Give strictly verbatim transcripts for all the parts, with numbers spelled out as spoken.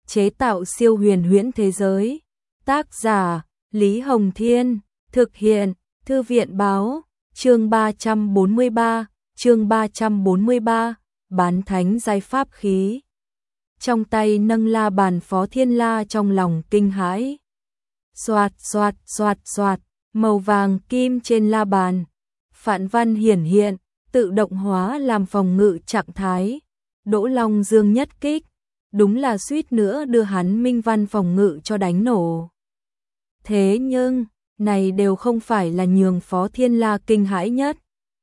chế tạo siêu huyền huyễn thế giới. Tác giả Lý Hồng Thiên, thực hiện Thư viện Báo, chương ba trăm bốn mươi ba, chương ba trăm bốn mươi ba, bán thánh giai pháp khí. Trong tay nâng la bàn, Phó Thiên La trong lòng kinh hãi. Xoạt xoạt xoạt xoạt, màu vàng kim trên la bàn, phản văn hiển hiện, tự động hóa làm phòng ngự trạng thái. Đỗ Long Dương nhất kích, đúng là suýt nữa đưa hắn minh văn phòng ngự cho đánh nổ. Thế nhưng, này đều không phải là nhường Phó Thiên La kinh hãi nhất.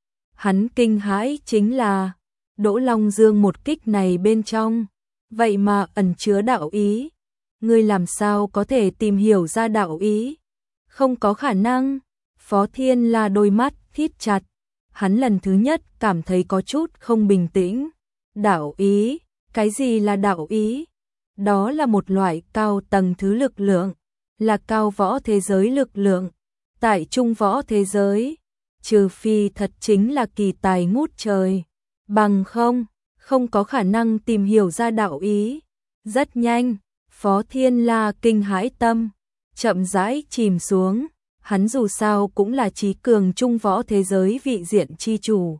Hắn kinh hãi chính là Đỗ Long Dương một kích này bên trong, vậy mà ẩn chứa đạo ý. Ngươi làm sao có thể tìm hiểu ra đạo ý? Không có khả năng. Phó Thiên La đôi mắt thít chặt, hắn lần thứ nhất cảm thấy có chút không bình tĩnh. Đạo ý? Cái gì là đạo ý? Đó là một loại cao tầng thứ lực lượng, là cao võ thế giới lực lượng. Tại trung võ thế giới, trừ phi thật chính là kỳ tài ngút trời, bằng không, không có khả năng tìm hiểu ra đạo ý. Rất nhanh, Phó Thiên La kinh hãi tâm chậm rãi chìm xuống, hắn dù sao cũng là trí cường trung võ thế giới vị diện chi chủ.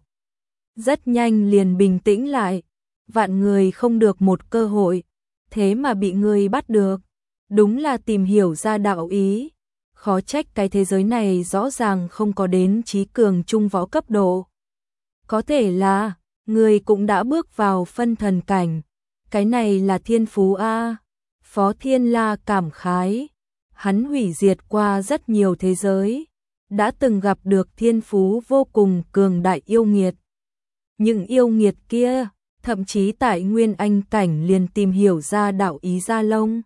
Rất nhanh liền bình tĩnh lại, vạn người không được một cơ hội, thế mà bị người bắt được, đúng là tìm hiểu ra đạo ý. Khó trách cái thế giới này rõ ràng không có đến trí cường trung võ cấp độ. Có thể là, người cũng đã bước vào phân thần cảnh, cái này là thiên phú a. Phó Thiên La cảm khái, hắn hủy diệt qua rất nhiều thế giới, đã từng gặp được thiên phú vô cùng cường đại yêu nghiệt. Những yêu nghiệt kia, thậm chí tại Nguyên Anh cảnh liền tìm hiểu ra đạo ý ra lông.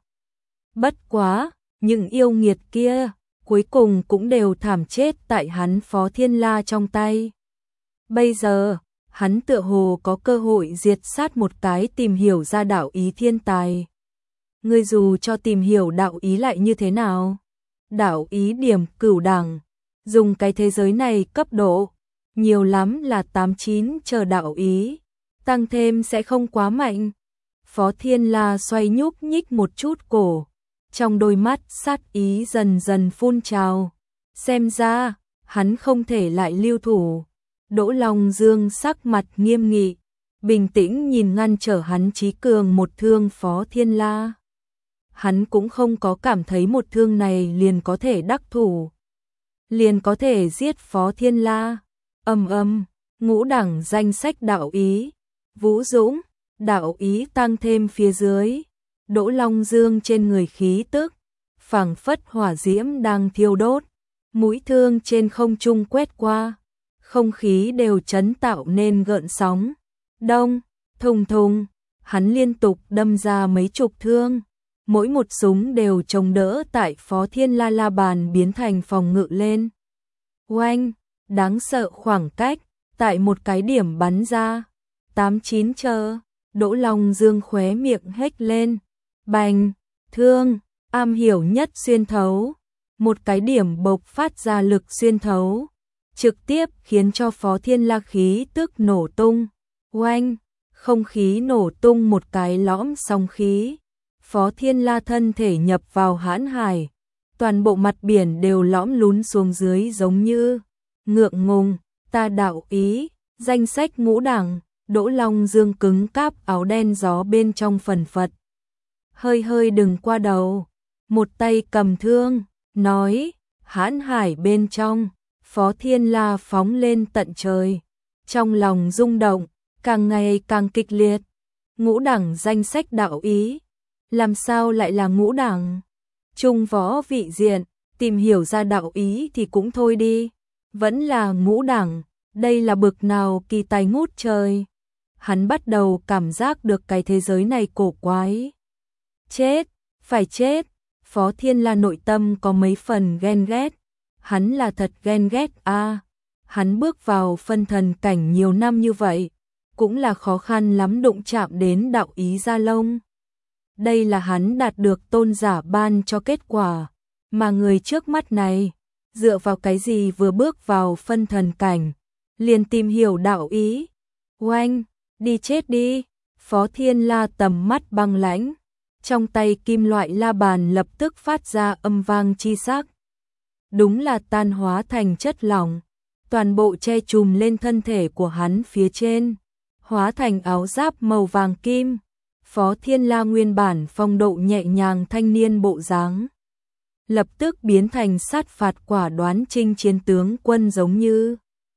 Bất quá, những yêu nghiệt kia, cuối cùng cũng đều thảm chết tại hắn Phó Thiên La trong tay. Bây giờ, hắn tựa hồ có cơ hội diệt sát một cái tìm hiểu ra đạo ý thiên tài. Ngươi dù cho tìm hiểu đạo ý lại như thế nào? Đạo ý điểm cửu đẳng, dùng cái thế giới này cấp độ, nhiều lắm là tám chín chờ đạo ý, tăng thêm sẽ không quá mạnh. Phó Thiên La xoay nhúc nhích một chút cổ, trong đôi mắt sát ý dần dần phun trào. Xem ra, hắn không thể lại lưu thủ. Đỗ Long Dương sắc mặt nghiêm nghị, bình tĩnh nhìn ngăn trở hắn trí cường một thương Phó Thiên La. Hắn cũng không có cảm thấy một thương này liền có thể đắc thủ, liền có thể giết Phó Thiên La. Âm âm, ngũ đẳng danh sách đạo ý, Vũ Dũng, đạo ý tăng thêm phía dưới. Đỗ Long Dương trên người khí tức, phảng phất hỏa diễm đang thiêu đốt, mũi thương trên không trung quét qua, không khí đều chấn tạo nên gợn sóng. Đông, thùng thùng, hắn liên tục đâm ra mấy chục thương, mỗi một súng đều chống đỡ tại Phó Thiên La la bàn biến thành phòng ngự lên. Oanh, đáng sợ khoảng cách, tại một cái điểm bắn ra. Tám chín chờ, Đỗ Long Dương khóe miệng hếch lên. Bành, thương, am hiểu nhất xuyên thấu. Một cái điểm bộc phát ra lực xuyên thấu, trực tiếp khiến cho Phó Thiên La khí tức nổ tung. Oanh, không khí nổ tung một cái lõm sóng khí. Phó Thiên La thân thể nhập vào hãn hải, toàn bộ mặt biển đều lõm lún xuống dưới giống như ngượng ngùng. Ta đạo ý, danh sách ngũ đẳng. Đỗ Long Dương cứng cáp áo đen gió bên trong phần phật. Hơi hơi đừng qua đầu, một tay cầm thương, nói, hãn hải bên trong, Phó Thiên La phóng lên tận trời, trong lòng rung động, càng ngày càng kịch liệt. Ngũ đẳng danh sách đạo ý, làm sao lại là ngũ đẳng? Trung võ vị diện, tìm hiểu ra đạo ý thì cũng thôi đi, vẫn là ngũ đẳng, đây là bực nào kỳ tài ngút trời. Hắn bắt đầu cảm giác được cái thế giới này cổ quái. Chết, phải chết. Phó Thiên La nội tâm có mấy phần ghen ghét. Hắn là thật ghen ghét a. À, hắn bước vào phân thần cảnh nhiều năm như vậy, cũng là khó khăn lắm đụng chạm đến đạo ý gia lông. Đây là hắn đạt được tôn giả ban cho kết quả, mà người trước mắt này, dựa vào cái gì vừa bước vào phân thần cảnh, liền tìm hiểu đạo ý. Oanh, đi chết đi. Phó Thiên La tầm mắt băng lãnh, Trong tay kim loại la bàn lập tức phát ra âm vang chi sắc. Đúng là tan hóa thành chất lỏng, toàn bộ che trùm lên thân thể của hắn phía trên, hóa thành áo giáp màu vàng kim. Phó Thiên La nguyên bản phong độ nhẹ nhàng thanh niên bộ dáng, lập tức biến thành sát phạt quả đoán chinh chiến tướng quân giống như.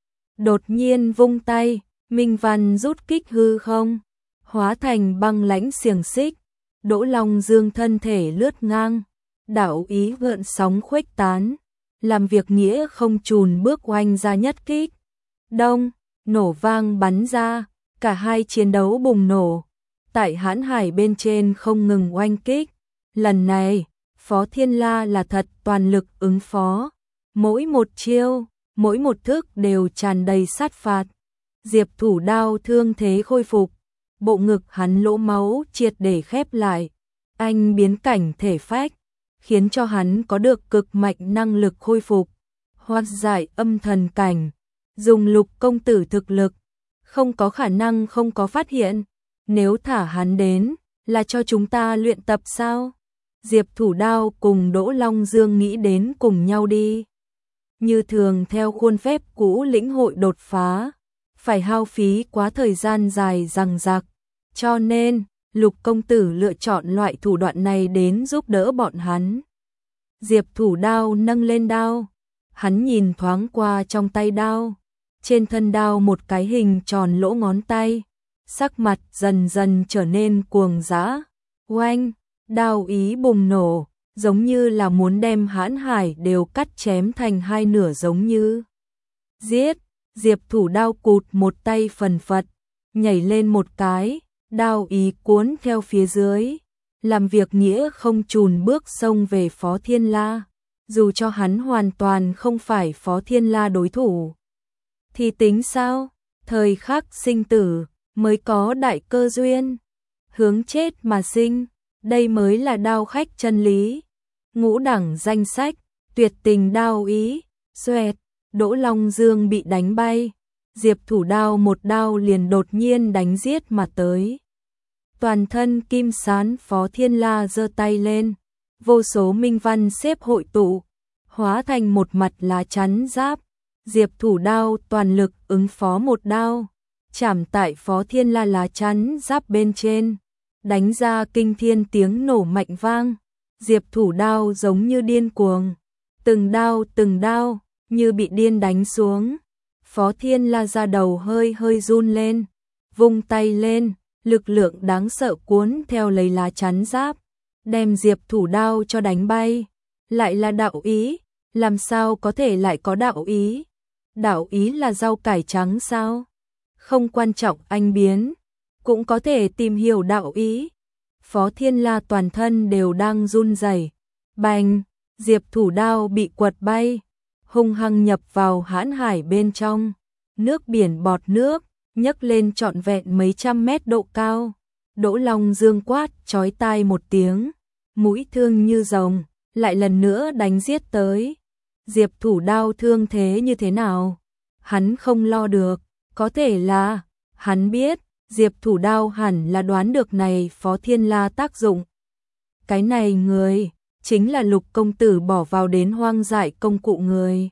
Đột nhiên vung tay, minh văn rút kích hư không, hóa thành băng lãnh xiềng xích. Đỗ Long Dương thân thể lướt ngang, đạo ý gợn sóng khuếch tán, làm việc nghĩa không chùn bước oanh ra nhất kích. Đông, nổ vang bắn ra, cả hai chiến đấu bùng nổ, tại hãn hải bên trên không ngừng oanh kích. Lần này, Phó Thiên La là thật toàn lực ứng phó, mỗi một chiêu, mỗi một thức đều tràn đầy sát phạt. Diệp Thủ đao thương thế khôi phục, bộ ngực hắn lỗ máu triệt để khép lại, anh biến cảnh thể phách, khiến cho hắn có được cực mạnh năng lực khôi phục, hóa giải âm thần cảnh, dùng Lục công tử thực lực, không có khả năng không có phát hiện, nếu thả hắn đến, là cho chúng ta luyện tập sao? Diệp Thủ đao cùng Đỗ Long Dương nghĩ đến cùng nhau đi. Như thường theo khuôn phép cũ lĩnh hội đột phá, phải hao phí quá thời gian dài dằng dặc, cho nên Lục công tử lựa chọn loại thủ đoạn này đến giúp đỡ bọn hắn. Diệp Thủ đao nâng lên đao, hắn nhìn thoáng qua trong tay đao, trên thân đao một cái hình tròn lỗ ngón tay, sắc mặt dần dần trở nên cuồng dã. Oanh, đao ý bùng nổ, giống như là muốn đem hãn hải đều cắt chém thành hai nửa giống như. Giết, Diệp Thủ đao cụt một tay phần phật, nhảy lên một cái, đao ý cuốn theo phía dưới, làm việc nghĩa không chùn bước xông về Phó Thiên La. Dù cho hắn hoàn toàn không phải Phó Thiên La đối thủ, thì tính sao? Thời khắc sinh tử mới có đại cơ duyên, hướng chết mà sinh, đây mới là đao khách chân lý. Ngũ đẳng danh sách, tuyệt tình đao ý, xoẹt, Đỗ Long Dương bị đánh bay, Diệp Thủ đao một đao liền đột nhiên đánh giết mà tới. Toàn thân kim sán Phó Thiên La giơ tay lên, vô số minh văn xếp hội tụ, hóa thành một mặt lá chắn giáp. Diệp Thủ đao toàn lực ứng phó một đao, chạm tại Phó Thiên La lá chắn giáp bên trên, đánh ra kinh thiên tiếng nổ mạnh vang. Diệp Thủ đao giống như điên cuồng, từng đao từng đao như bị điên đánh xuống. Phó Thiên La ra đầu hơi hơi run lên, vung tay lên, lực lượng đáng sợ cuốn theo lấy lá chắn giáp, đem Diệp Thủ đao cho đánh bay. Lại là đạo ý, làm sao có thể lại có đạo ý? Đạo ý là rau cải trắng sao? Không quan trọng anh biến, cũng có thể tìm hiểu đạo ý. Phó Thiên La toàn thân đều đang run rẩy. Bành, Diệp Thủ đao bị quật bay, hung hăng nhập vào hãn hải bên trong. Nước biển bọt nước, nhấc lên trọn vẹn mấy trăm mét độ cao. Đỗ Long Dương quát chói tai một tiếng, mũi thương như rồng, lại lần nữa đánh giết tới. Diệp Thủ đao thương thế như thế nào? Hắn không lo được, có thể là, hắn biết, Diệp Thủ đao hẳn là đoán được này Phó Thiên La tác dụng. Cái này người, chính là Lục công tử bỏ vào đến hoang dại công cụ người.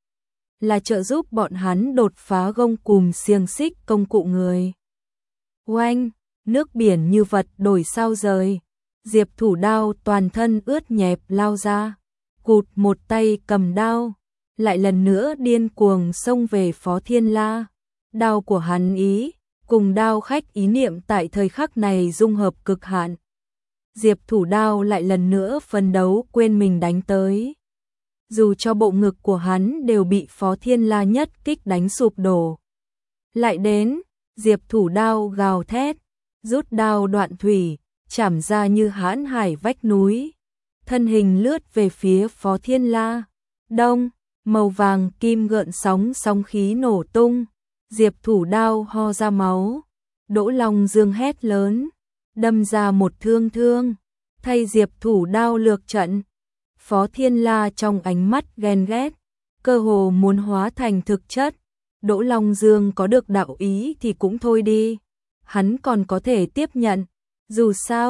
Là trợ giúp bọn hắn đột phá gông cùm xiềng xích công cụ người. Oanh, nước biển như vật đổi sao rời. Diệp Thủ đao toàn thân ướt nhẹp lao ra, cụt một tay cầm đao, lại lần nữa điên cuồng xông về Phó Thiên La. Đao của hắn ý, cùng đao khách ý niệm tại thời khắc này dung hợp cực hạn. Diệp Thủ đao lại lần nữa phân đấu quên mình đánh tới. Dù cho bộ ngực của hắn đều bị Phó Thiên La nhất kích đánh sụp đổ. Lại đến, Diệp Thủ đao gào thét, rút đao đoạn thủy, chảm ra như hãn hải vách núi. Thân hình lướt về phía Phó Thiên La. Đông, màu vàng kim gợn sóng sóng khí nổ tung. Diệp Thủ đao ho ra máu. Đỗ Long Dương hét lớn, đâm ra một thương thương, thay Diệp Thủ đao lược trận. Phó Thiên La trong ánh mắt ghen ghét, cơ hồ muốn hóa thành thực chất. Đỗ Long Dương có được đạo ý thì cũng thôi đi, hắn còn có thể tiếp nhận. Dù sao,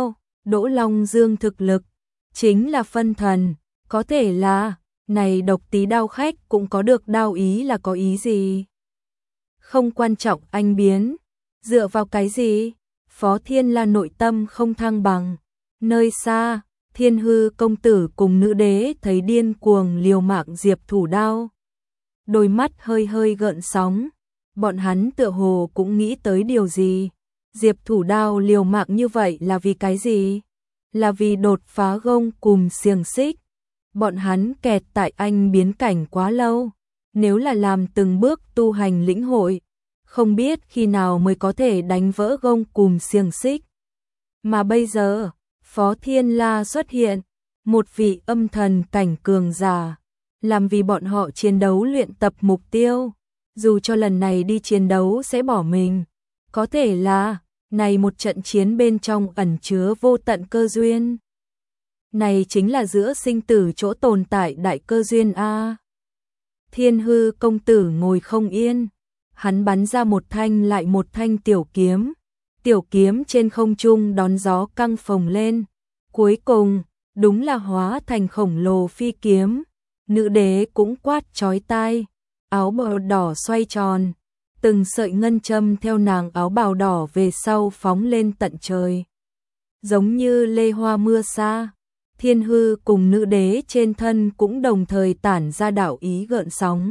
Đỗ Long Dương thực lực chính là phân thần, có thể là, này độc tí đao khách cũng có được đao ý là có ý gì? Không quan trọng anh biến, dựa vào cái gì? Phó Thiên La nội tâm không thăng bằng. Nơi xa, Thiên Hư công tử cùng nữ đế thấy điên cuồng liều mạng Diệp Thủ Đao. Đôi mắt hơi hơi gợn sóng, bọn hắn tựa hồ cũng nghĩ tới điều gì. Diệp Thủ Đao liều mạng như vậy là vì cái gì? Là vì đột phá gông cùm xiềng xích. Bọn hắn kẹt tại anh biến cảnh quá lâu, nếu là làm từng bước tu hành lĩnh hội, không biết khi nào mới có thể đánh vỡ gông cùm xiềng xích. Mà bây giờ, Phó Thiên La xuất hiện, một vị âm thần cảnh cường giả, làm vì bọn họ chiến đấu luyện tập mục tiêu, dù cho lần này đi chiến đấu sẽ bỏ mình, có thể là này một trận chiến bên trong ẩn chứa vô tận cơ duyên. Này chính là giữa sinh tử chỗ tồn tại đại cơ duyên a. Thiên Hư công tử ngồi không yên, hắn bắn ra một thanh lại một thanh tiểu kiếm, tiểu kiếm trên không trung đón gió căng phồng lên, cuối cùng đúng là hóa thành khổng lồ phi kiếm. Nữ đế cũng quát chói tai, áo bào đỏ xoay tròn, từng sợi ngân châm theo nàng áo bào đỏ về sau phóng lên tận trời, giống như lê hoa mưa xa. Thiên Hư cùng nữ đế trên thân cũng đồng thời tản ra đạo ý gợn sóng.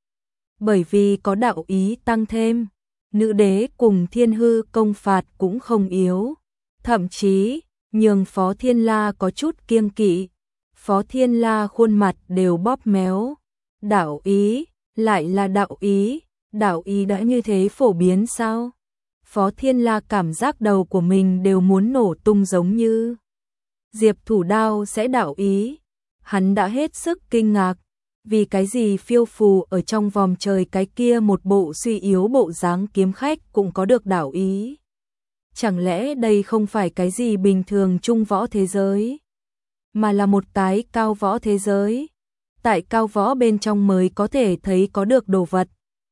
Bởi vì có đạo ý tăng thêm, nữ đế cùng Thiên Hư công phạt cũng không yếu, thậm chí nhường Phó Thiên La có chút kiêng kỵ. Phó Thiên La khuôn mặt đều bóp méo. Đạo ý, lại là đạo ý, đạo ý đã như thế phổ biến sao? Phó Thiên La cảm giác đầu của mình đều muốn nổ tung giống như Diệp Thủ Đao sẽ đạo ý. Hắn đã hết sức kinh ngạc, vì cái gì phiêu phù ở trong vòng trời cái kia một bộ suy yếu bộ dáng kiếm khách cũng có được đạo ý. Chẳng lẽ đây không phải cái gì bình thường trung võ thế giới, mà là một cái cao võ thế giới? Tại cao võ bên trong mới có thể thấy có được đồ vật.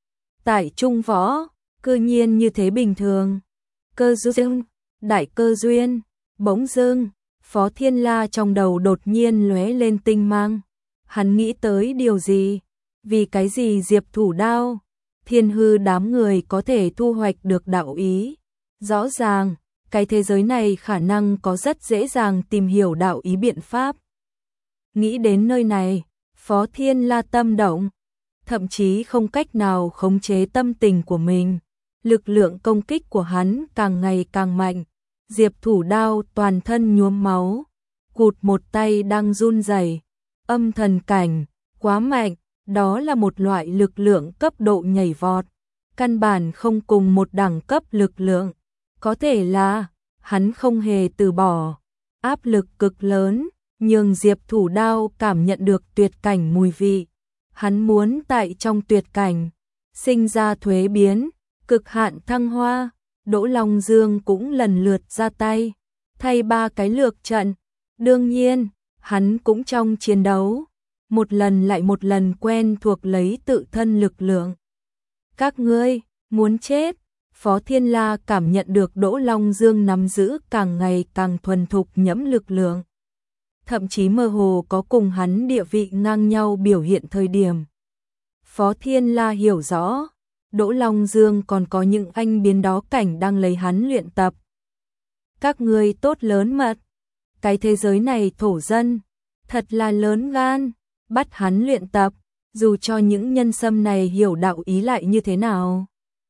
Tại trung võ, cư nhiên như thế bình thường. Cơ duyên, đại cơ duyên, bỗng dưng, Phó Thiên La trong đầu đột nhiên lóe lên tinh mang. Hắn nghĩ tới điều gì? Vì cái gì Diệp Thủ Đao, Thiên Hư đám người có thể thu hoạch được đạo ý? Rõ ràng, cái thế giới này khả năng có rất dễ dàng tìm hiểu đạo ý biện pháp. Nghĩ đến nơi này, Phó Thiên La tâm động, thậm chí không cách nào khống chế tâm tình của mình. Lực lượng công kích của hắn càng ngày càng mạnh. Diệp Thủ Đao toàn thân nhuốm máu, cụt một tay đang run rẩy. Âm thần cảnh, quá mạnh, đó là một loại lực lượng cấp độ nhảy vọt, căn bản không cùng một đẳng cấp lực lượng. Có thể là hắn không hề từ bỏ, áp lực cực lớn, nhưng Diệp Thủ Đao cảm nhận được tuyệt cảnh mùi vị. Hắn muốn tại trong tuyệt cảnh sinh ra thuế biến, cực hạn thăng hoa. Đỗ Long Dương cũng lần lượt ra tay, thay ba cái lược trận. Đương nhiên, hắn cũng trong chiến đấu, một lần lại một lần quen thuộc lấy tự thân lực lượng. Các ngươi, muốn chết? Phó Thiên La cảm nhận được Đỗ Long Dương nắm giữ càng ngày càng thuần thục nhẫm lực lượng. Thậm chí mơ hồ có cùng hắn địa vị ngang nhau biểu hiện thời điểm. Phó Thiên La hiểu rõ, Đỗ Long Dương còn có những anh biến đó cảnh đang lấy hắn luyện tập. Các ngươi tốt lớn mật, cái thế giới này thổ dân, thật là lớn gan, bắt hắn luyện tập, dù cho những nhân sâm này hiểu đạo ý lại như thế nào.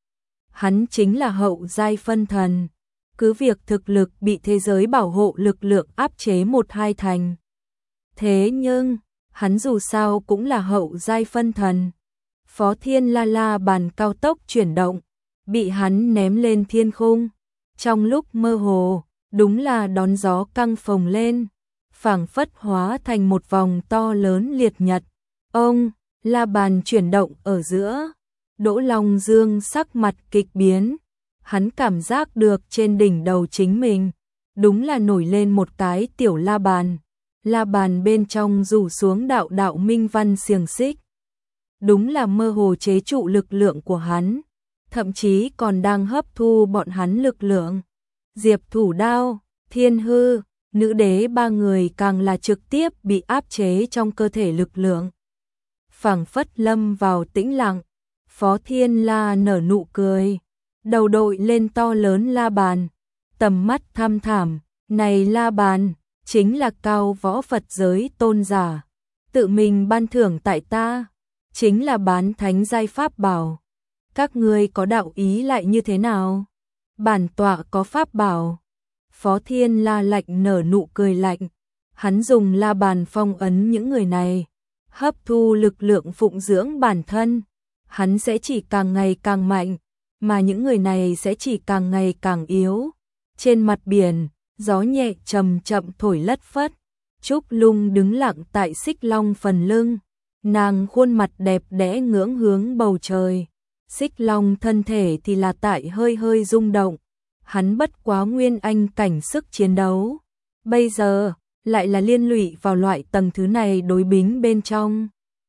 Hắn chính là hậu giai phân thần, cứ việc thực lực bị thế giới bảo hộ lực lượng áp chế một hai thành. Thế nhưng, hắn dù sao cũng là hậu giai phân thần. Phó Thiên La la bàn cao tốc chuyển động, bị hắn ném lên thiên khung. Trong lúc mơ hồ, đúng là đón gió căng phồng lên, phảng phất hóa thành một vòng to lớn liệt nhật. Ông, la bàn chuyển động ở giữa, Đỗ Long Dương sắc mặt kịch biến, hắn cảm giác được trên đỉnh đầu chính mình, đúng là nổi lên một cái tiểu la bàn. La bàn bên trong rủ xuống đạo đạo minh văn xiềng xích. Đúng là mơ hồ chế trụ lực lượng của hắn, thậm chí còn đang hấp thu bọn hắn lực lượng. Diệp Thủ Đao, Thiên Hư, nữ đế ba người càng là trực tiếp bị áp chế trong cơ thể lực lượng. Phảng phất lâm vào tĩnh lặng, Phó Thiên La nở nụ cười, đầu đội lên to lớn la bàn, tầm mắt thăm thẳm, này la bàn, chính là cao võ Phật giới tôn giả, tự mình ban thưởng tại ta, chính là bán thánh giai pháp bảo. Các ngươi có đạo ý lại như thế nào? Bản tọa có pháp bảo. Phó Thiên La lạnh nở nụ cười lạnh, hắn dùng la bàn phong ấn những người này, hấp thu lực lượng phụng dưỡng bản thân, hắn sẽ chỉ càng ngày càng mạnh, mà những người này sẽ chỉ càng ngày càng yếu. Trên mặt biển, gió nhẹ chậm chậm thổi lất phất, Trúc Lung đứng lặng tại Xích Long phần lưng, nàng khuôn mặt đẹp đẽ ngưỡng hướng bầu trời, Xích Long thân thể thì là tại hơi hơi rung động, hắn bất quá nguyên anh cảnh sức chiến đấu, bây giờ lại là liên lụy vào loại tầng thứ này đối bính bên trong.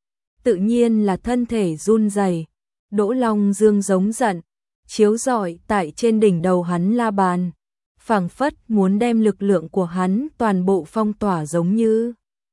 Tự nhiên là thân thể run rẩy. Đỗ Long Dương giống giận, chiếu rọi tại trên đỉnh đầu hắn la bàn, phảng phất muốn đem lực lượng của hắn toàn bộ phong tỏa giống như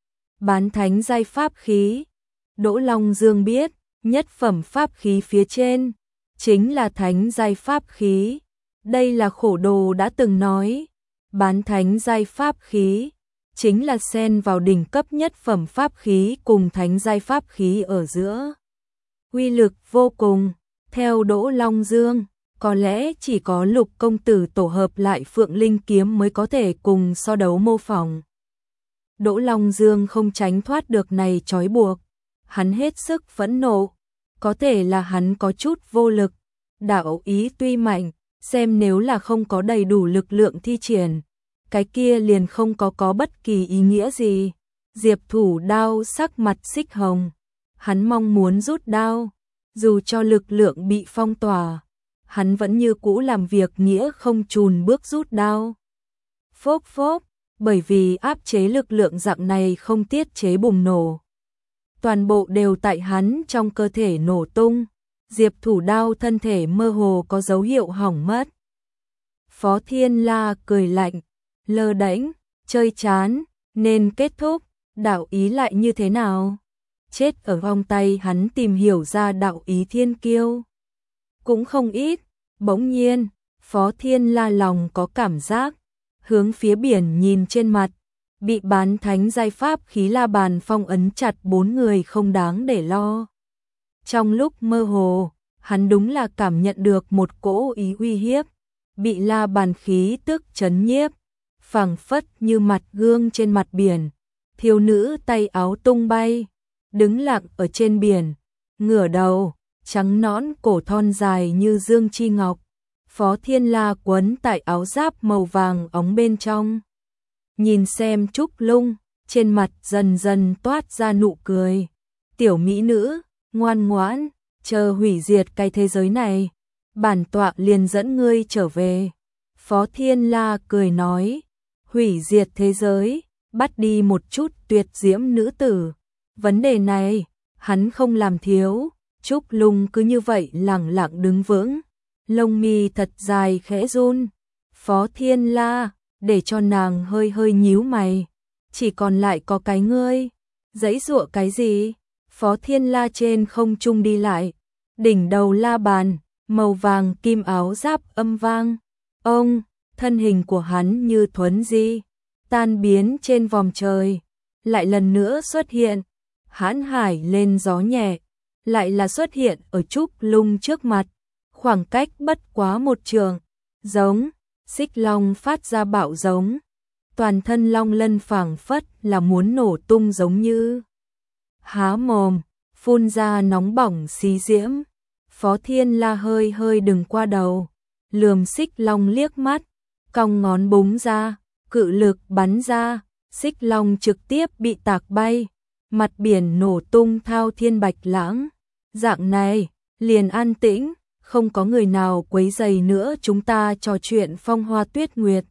bán thánh giai pháp khí. Đỗ Long Dương biết, nhất phẩm pháp khí phía trên chính là thánh giai pháp khí. Đây là Khổ Đồ đã từng nói, bán thánh giai pháp khí chính là xen vào đỉnh cấp nhất phẩm pháp khí cùng thánh giai pháp khí ở giữa. Uy lực vô cùng, theo Đỗ Long Dương, có lẽ chỉ có Lục công tử tổ hợp lại Phượng Linh kiếm mới có thể cùng so đấu mô phỏng. Đỗ Long Dương không tránh thoát được này trói buộc, hắn hết sức phẫn nộ, có thể là hắn có chút vô lực, đạo ý tuy mạnh, xem nếu là không có đầy đủ lực lượng thi triển, cái kia liền không có có bất kỳ ý nghĩa gì. Diệp Thủ Đao sắc mặt xích hồng, hắn mong muốn rút đao, dù cho lực lượng bị phong tỏa, hắn vẫn như cũ làm việc nghĩa không chùn bước rút đao. Phốc phốc, bởi vì áp chế lực lượng dạng này không tiết chế bùng nổ, toàn bộ đều tại hắn trong cơ thể nổ tung, Diệp Thủ Đao thân thể mơ hồ có dấu hiệu hỏng mất. Phó Thiên La cười lạnh, lơ đễnh, chơi chán, nên kết thúc, đạo ý lại như thế nào? Chết ở vòng tay hắn tìm hiểu ra đạo ý thiên kiêu cũng không ít. Bỗng nhiên, Phó Thiên La lòng có cảm giác, hướng phía biển nhìn trên mặt, bị bán thánh giai pháp khí la bàn phong ấn chặt bốn người không đáng để lo. Trong lúc mơ hồ, hắn đúng là cảm nhận được một cỗ ý uy hiếp, bị la bàn khí tức chấn nhiếp, phảng phất như mặt gương trên mặt biển, thiếu nữ tay áo tung bay, đứng lặng ở trên biển, ngửa đầu, trắng nõn cổ thon dài như dương chi ngọc. Phó Thiên La quấn tại áo giáp màu vàng óng bên trong, nhìn xem Trúc Lung, trên mặt dần dần toát ra nụ cười. Tiểu mỹ nữ, ngoan ngoãn, chờ hủy diệt cái thế giới này, bản tọa liền dẫn ngươi trở về. Phó Thiên La cười nói, hủy diệt thế giới, bắt đi một chút tuyệt diễm nữ tử. Vấn đề này, hắn không làm thiếu. Trúc Lung cứ như vậy lẳng lặng đứng vững, lông mi thật dài khẽ run. Phó Thiên La, để cho nàng hơi hơi nhíu mày, chỉ còn lại có cái ngươi, giãy giụa cái gì? Phó Thiên La trên không trung đi lại, đỉnh đầu la bàn, màu vàng kim áo giáp âm vang. Ông, thân hình của hắn như thuấn di, tan biến trên vòm trời, lại lần nữa xuất hiện, hãn hải lên gió nhẹ, lại là xuất hiện ở Trúc Lung trước mặt, khoảng cách bất quá một trường, giống, xích long phát ra bạo giống, toàn thân long lân phảng phất là muốn nổ tung giống như. Há mồm, phun ra nóng bỏng xí diễm. Phó Thiên La hơi hơi đừng qua đầu, lườm xích long liếc mắt, cong ngón búng ra, cự lực bắn ra, xích long trực tiếp bị tạc bay, mặt biển nổ tung thao thiên bạch lãng. Dạng này, liền an tĩnh, không có người nào quấy rầy nữa chúng ta trò chuyện phong hoa tuyết nguyệt.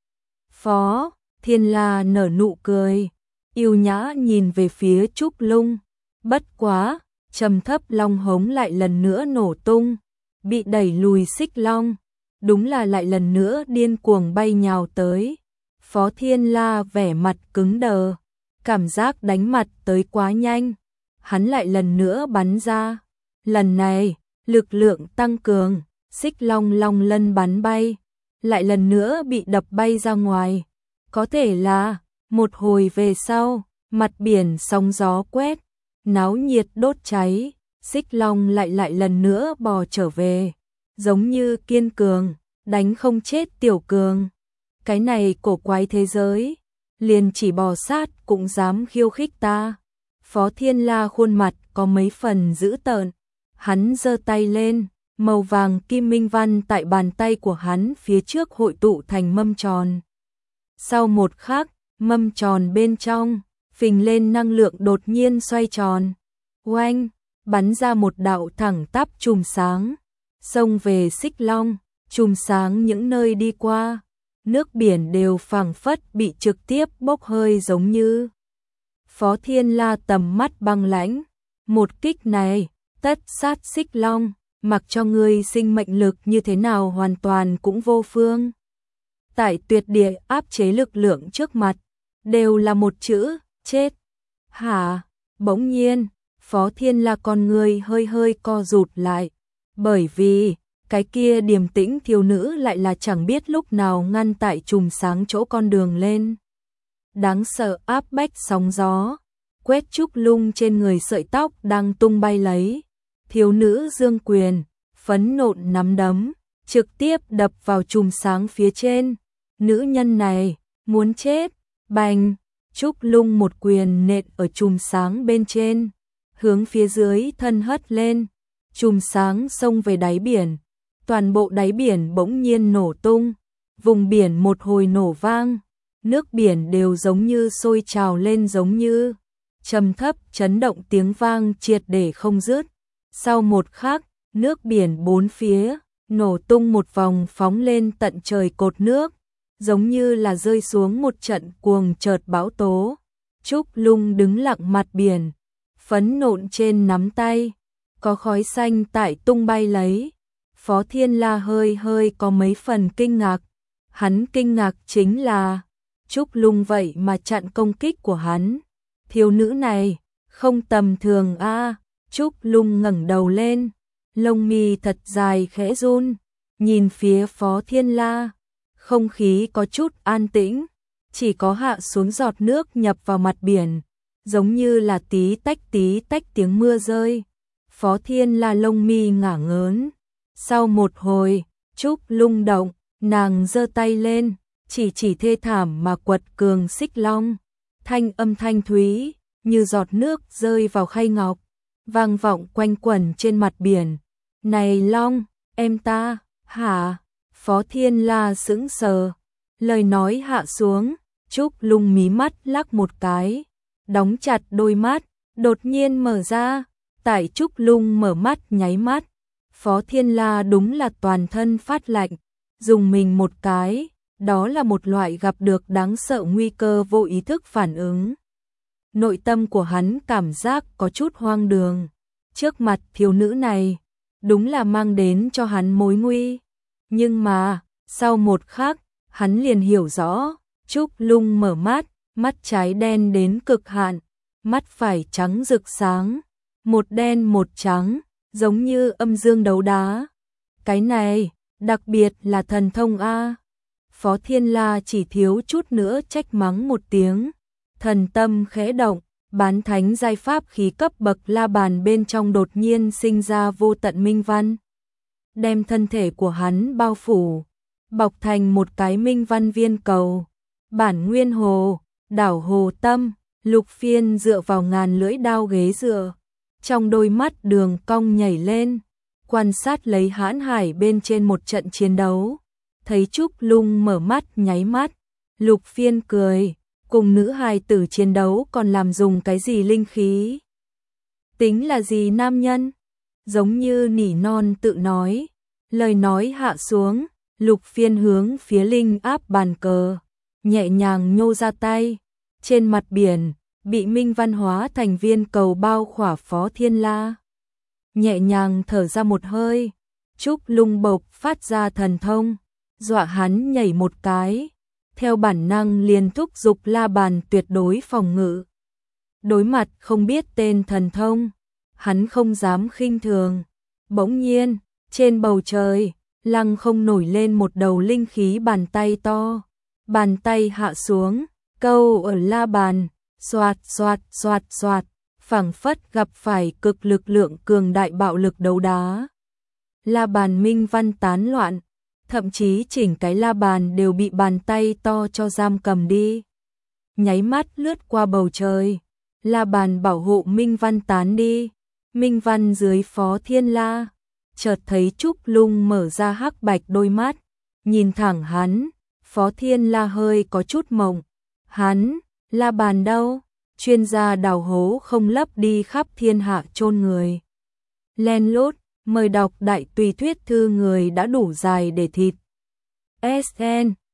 Phó Thiên La nở nụ cười, yêu nhã nhìn về phía Trúc Lung, bất quá, trầm thấp long hống lại lần nữa nổ tung, bị đẩy lùi xích long, đúng là lại lần nữa điên cuồng bay nhào tới. Phó Thiên La vẻ mặt cứng đờ, cảm giác đánh mặt tới quá nhanh. Hắn lại lần nữa bắn ra. Lần này, lực lượng tăng cường, Xích Long long lân bắn bay, lại lần nữa bị đập bay ra ngoài. Có thể là, một hồi về sau, mặt biển sóng gió quét, náo nhiệt đốt cháy, Xích Long lại lại lần nữa bò trở về, giống như kiên cường, đánh không chết tiểu cường. Cái này cổ quái thế giới, liền chỉ bò sát cũng dám khiêu khích ta. Phó Thiên La khuôn mặt có mấy phần dữ tợn, hắn giơ tay lên, màu vàng kim minh văn tại bàn tay của hắn phía trước hội tụ thành mâm tròn. Sau một khắc, mâm tròn bên trong, phình lên năng lượng đột nhiên xoay tròn. Oanh, bắn ra một đạo thẳng tắp chùm sáng, xông về Xích Long, chùm sáng những nơi đi qua. Nước biển đều phảng phất bị trực tiếp bốc hơi giống như. Phó Thiên La tầm mắt băng lãnh, một kích này, tất sát Xích Long, mặc cho ngươi sinh mệnh lực như thế nào hoàn toàn cũng vô phương. Tại tuyệt địa áp chế lực lượng trước mặt, đều là một chữ, chết. Hả? Bỗng nhiên, Phó Thiên La con người hơi hơi co rụt lại, bởi vì cái kia điềm tĩnh thiếu nữ lại là chẳng biết lúc nào ngăn tại chùm sáng chỗ con đường lên. Đáng sợ áp bách sóng gió, quét Trúc Lung trên người sợi tóc đang tung bay lấy. Thiếu nữ giương quyền, phấn nộn nắm đấm, trực tiếp đập vào chùm sáng phía trên. Nữ nhân này, muốn chết, bành, Trúc Lung một quyền nện ở chùm sáng bên trên, hướng phía dưới thân hất lên, chùm sáng xông về đáy biển. Toàn bộ đáy biển bỗng nhiên nổ tung, vùng biển một hồi nổ vang, nước biển đều giống như sôi trào lên giống như, trầm thấp chấn động tiếng vang triệt để không dứt. Sau một khắc, nước biển bốn phía, nổ tung một vòng phóng lên tận trời cột nước, giống như là rơi xuống một trận cuồng chợt bão tố. Trúc Lung đứng lặng mặt biển, phấn nộn trên nắm tay, có khói xanh tại tung bay lấy. Phó Thiên La hơi hơi có mấy phần kinh ngạc. Hắn kinh ngạc chính là Trúc Lung vậy mà chặn công kích của hắn. Thiếu nữ này không tầm thường a. À. Trúc Lung ngẩng đầu lên, lông mi thật dài khẽ run, nhìn phía Phó Thiên La. Không khí có chút an tĩnh, chỉ có hạ xuống giọt nước nhập vào mặt biển, giống như là tí tách tí tách tiếng mưa rơi. Phó Thiên La lông mi ngả ngớn. Sau một hồi, Trúc Lung động, nàng giơ tay lên, chỉ chỉ thê thảm mà quật cường Xích Long. Thanh âm thanh thúy, như giọt nước rơi vào khay ngọc, vang vọng quanh quẩn trên mặt biển. Này Long, em ta, hả? Phó Thiên La sững sờ, lời nói hạ xuống, Trúc Lung mí mắt lắc một cái, đóng chặt đôi mắt, đột nhiên mở ra. Tại Trúc Lung mở mắt nháy mắt, Phó Thiên La đúng là toàn thân phát lạnh, dùng mình một cái, đó là một loại gặp được đáng sợ nguy cơ vô ý thức phản ứng. Nội tâm của hắn cảm giác có chút hoang đường, trước mặt thiếu nữ này, đúng là mang đến cho hắn mối nguy. Nhưng mà, sau một khắc, hắn liền hiểu rõ, Trúc Lung mở mắt, mắt trái đen đến cực hạn, mắt phải trắng rực sáng, một đen một trắng, giống như âm dương đấu đá. Cái này, đặc biệt là thần thông A. Phó Thiên La chỉ thiếu chút nữa trách mắng một tiếng. Thần tâm khẽ động, bán thánh giai pháp khí cấp bậc la bàn bên trong đột nhiên sinh ra vô tận minh văn. Đem thân thể của hắn bao phủ, bọc thành một cái minh văn viên cầu. Bản nguyên hồ, đảo hồ tâm, Lục Phiên dựa vào ngàn lưỡi đao ghế dựa. Trong đôi mắt đường cong nhảy lên, quan sát lấy hãn hải bên trên một trận chiến đấu. Thấy Trúc Lung mở mắt nháy mắt, Lục Phiên cười, cùng nữ hài tử chiến đấu còn làm dùng cái gì linh khí? Tính là gì nam nhân? Giống như nỉ non tự nói, lời nói hạ xuống, Lục Phiên hướng phía linh áp bàn cờ, nhẹ nhàng nhô ra tay, trên mặt biển, bị minh văn hóa thành viên cầu bao khỏa Phó Thiên La. Nhẹ nhàng thở ra một hơi, Trúc Lung bộc phát ra thần thông, dọa hắn nhảy một cái. theo bản năng liền thúc giục La Bàn tuyệt đối phòng ngự. Đối mặt không biết tên thần thông, hắn không dám khinh thường. Bỗng nhiên, trên bầu trời, lăng không nổi lên một đầu linh khí bàn tay to. Bàn tay hạ xuống, câu ở La Bàn, xoạt xoạt xoạt xoạt, phảng phất gặp phải cực lực lượng cường đại bạo lực đấu đá. La Bàn minh văn tán loạn, thậm chí chỉnh cái La Bàn đều bị bàn tay to cho giam cầm đi. Nháy mắt lướt qua bầu trời, La Bàn bảo hộ minh văn tán đi. Minh văn dưới Phó Thiên La, chợt thấy Trúc Lung mở ra hắc bạch đôi mắt, nhìn thẳng hắn. Phó Thiên La hơi có chút mộng. Hắn, La Bàn đâu? Chuyên gia đào hố không lấp đi khắp thiên hạ chôn người. Len lút, mời đọc đại tùy thuyết thư người đã đủ dài để thịt. ét en